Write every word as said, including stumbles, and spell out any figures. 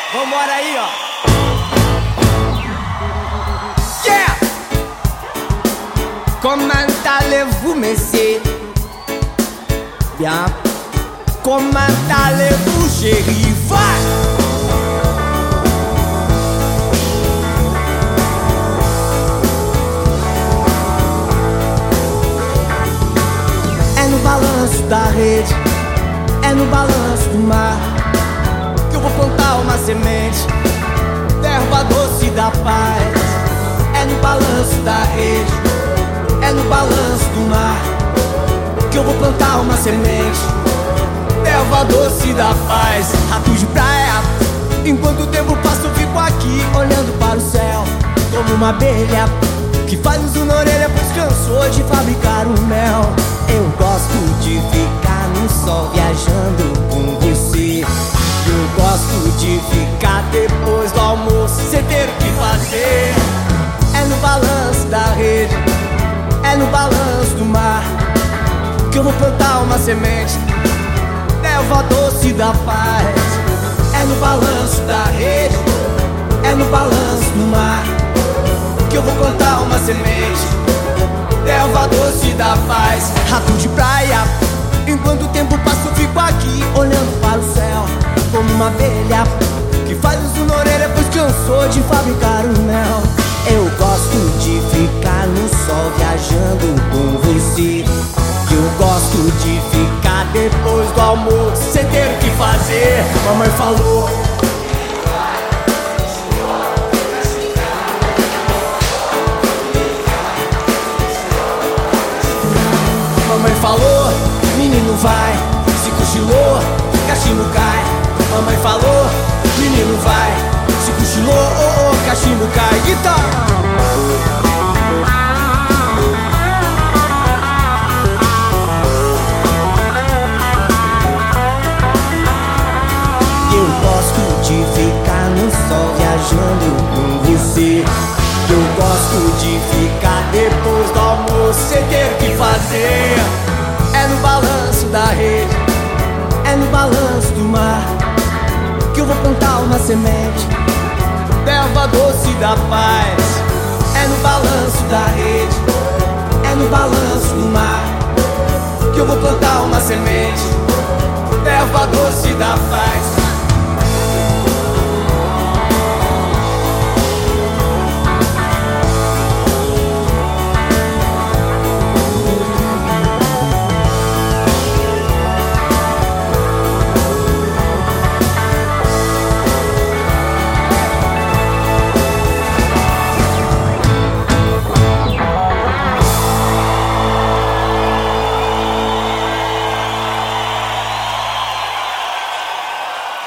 Vambora aí, ó. Yeah! Comment allez-vous, messieurs? Bien. Comment allez-vous, chérie? Vai! É no balanço da rede, é no balanço do mar que eu vou plantar uma semente, terra doce da paz. É no balanço da rede, é no balanço do mar que eu vou plantar uma semente, terra doce da paz. Rato de praia, enquanto o tempo passa eu fico aqui olhando para o céu, como uma abelha que faz uso na orelha pois cansou de fabricar o mel. Eu gosto de ficar no sol viajando com você. Eu gosto de ficar depois do almoço sem ter o que fazer. É no balanço da rede, é no balanço do mar que eu vou plantar uma semente, erva doce da paz. É no balanço da rede, é no balanço do mar que eu vou plantar uma semente, erva doce da paz. Rato de praia, enquanto o tempo passa eu fico aqui olhando para o céu, como uma abelha que faz uso na orelha pois cansou de fabricar o mel. Eu gosto de ficar no sol viajando com você. Eu gosto de ficar depois do almoço sem ter o que fazer. Mamãe falou, mamãe falou, menino vai, se cochilou, cachimbo cai. Mamãe falou, menino vai, se cochilou, oh, oh, cachimbo cai. Guitarra! Eu gosto de ficar no sol viajando com você. Eu gosto de ficar depois do almoço sem ter o que fazer. É no balanço da rede, é no balanço do mar que eu vou plantar uma semente, erva doce da paz. É no balanço da rede, é no balanço do mar que eu vou plantar uma semente,